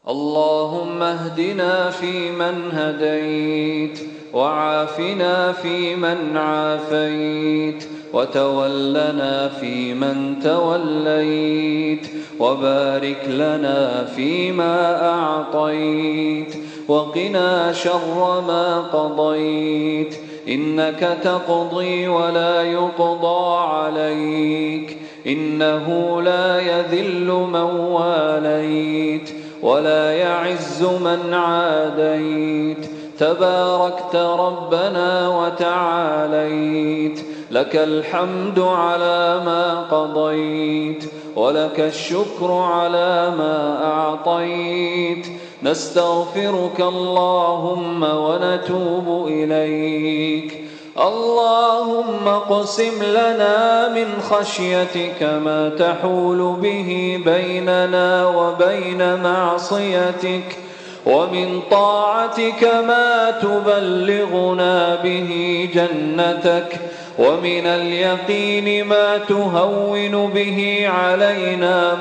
اللهم اهدنا فيمن هديت، وعافنا فيمن عافيت، وتولنا فيمن توليت، وبارك لنا فيما أعطيت، وقنا شر ما قضيت، إنك تقضي ولا يقضى عليك، إنه لا يذل من واليت ولا يعز من عاديت، تباركت ربنا وتعاليت، لك الحمد على ما قضيت، ولك الشكر على ما أعطيت، نستغفرك اللهم ونتوب إليك. اللهم اقسم لنا من خشيتك ما تحول به بيننا وبين معصيتك، ومن طاعتك ما تبلغنا به جنتك، ومن اليقين ما تهون به علينا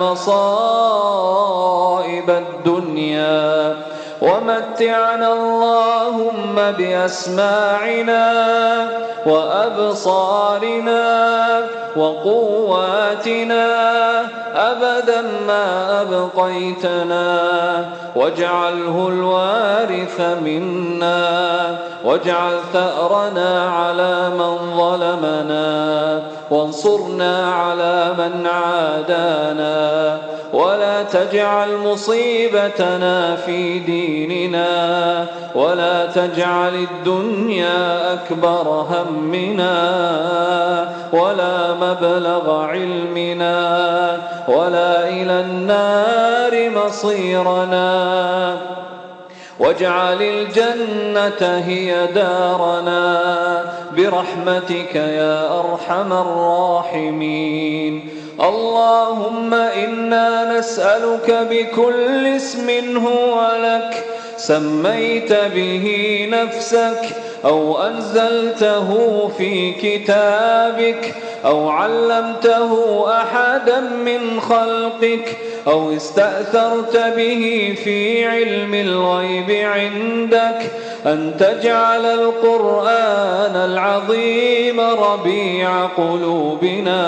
مصائب الدنيا، ومتعنا اللهم بأسماعنا وأبصارنا وقواتنا أبدا ما أبقيتنا، واجعله الوارث منا، واجعل ثأرنا على من ظلمنا، وانصرنا على من عادانا، ولا تجعل مصيبتنا في ديننا، ولا تجعل الدنيا أكبر همنا، ولا مبلغ علمنا، ولا إلى النار مصيرنا، واجعل الجنة هي دارنا برحمتك يا أرحم الراحمين. اللهم إنا نسألك بكل اسم هو لك سميت به نفسك، أو أنزلته في كتابك، أو علمته أحدا من خلقك، أو استأثرت به في علم الغيب عندك، أن تجعل القرآن العظيم ربيع قلوبنا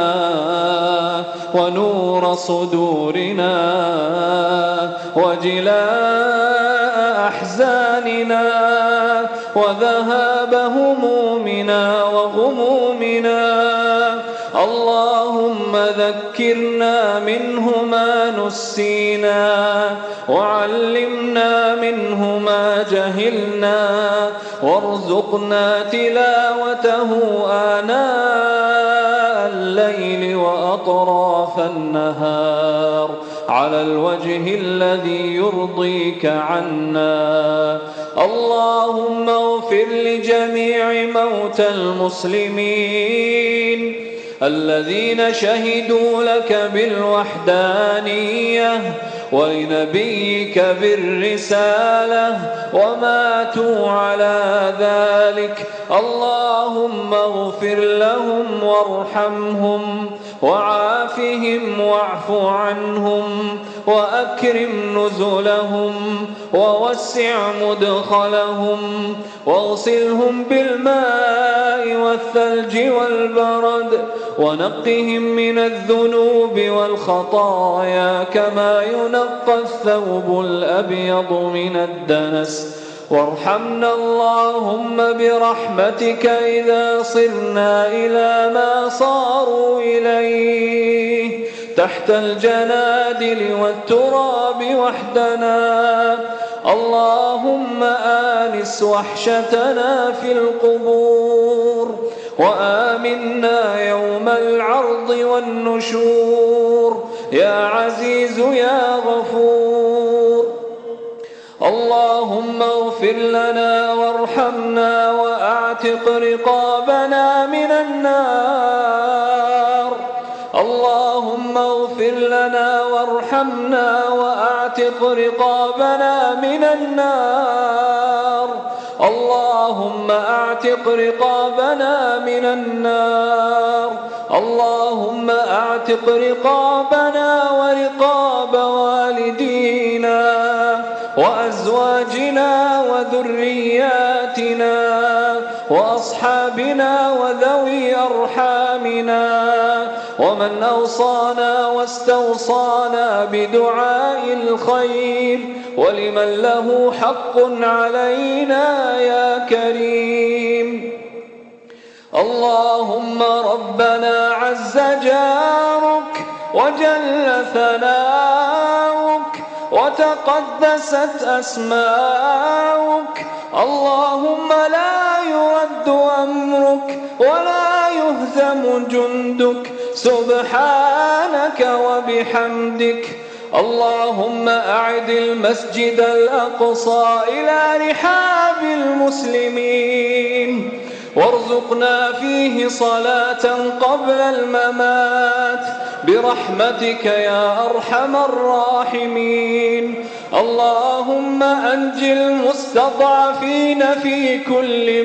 ونور صدورنا وجلاء أحزاننا وذهاب همومنا وغمومنا. اللهم ذكرنا منه ما نسينا، وعلمنا منه ما جهلنا، وارزقنا تلاوته آناء الليل وأطراف النهار على الوجه الذي يرضيك عنا. اللهم اغفر لجميع موتى المسلمين الذين شهدوا لك بالوحدانية ولنبيك بالرسالة وماتوا على ذلك. اللهم اغفر لهم وارحمهم وعافهم واعف عنهم وأكرم نزلهم ووسع مدخلهم واغسلهم بالماء والثلج والبرد ونقهم من الذنوب والخطايا كما ينقى الثوب الأبيض من الدنس. وارحمنا اللهم برحمتك إذا صرنا إلى ما صاروا إليه تحت الجنادل والتراب وحدنا. اللهم آنس وحشتنا في القبور وآمنا يوم العرض والنشور يا عزيز يا غفور. اللهم اغفر لنا وارحمنا وأعتق رقابنا من النار. اللهم اغفر لنا وارحمنا وأعتق رقابنا من النار. اللهم أعتق رقابنا من النار. اللهم أعتق رقابنا ورقاب والدينا وأزواجنا وذرياتنا وأصحابنا وذوي أرحامنا ومن أوصانا واستوصانا بدعاء الخير ولمن له حق علينا يا كريم. اللهم ربنا عز جارك وجل ثناؤك وتقدست أسماؤك، اللهم لا يرد أمرك ولا يهزم جندك سبحانك وبحمدك. اللهم أعد المسجد الأقصى إلى رحاب المسلمين وارزقنا فيه صلاة قبل الممات برحمتك يا أرحم الراحمين. اللهم أنج المستضعفين في كل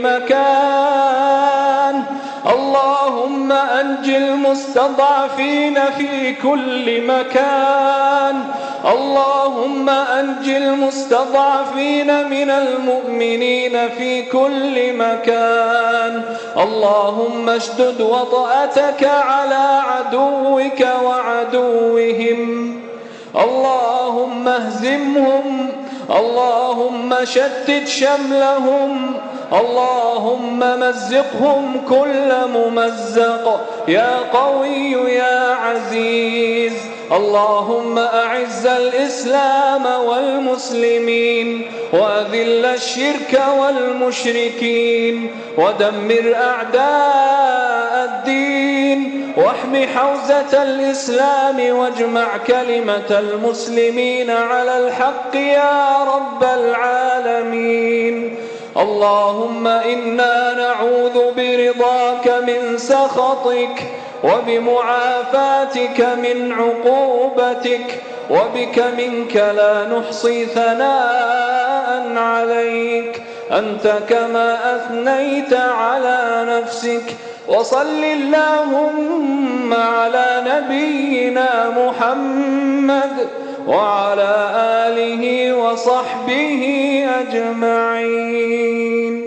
مكان، اللهم أنج المستضعفين في كل مكان، اللهم أنج المستضعفين من المؤمنين في كل مكان. اللهم اشدد وطأتك على عدوك وعدوهم، اللهم اهزمهم، اللهم شتت شملهم، اللهم مزقهم كل ممزق يا قوي يا عزيز. اللهم أعز الإسلام والمسلمين وأذل الشرك والمشركين ودمر أعداء الدين واحم حوزة الإسلام واجمع كلمة المسلمين على الحق يا رب العالمين. اللهم إنا نعوذ برضاك من سخطك وبمعافاتك من عقوبتك، وبك منك لا نحصي ثناء عليك أنت كما أثنيت على نفسك. وصل اللهم على نبينا محمد وعلى آله وصحبه أجمعين.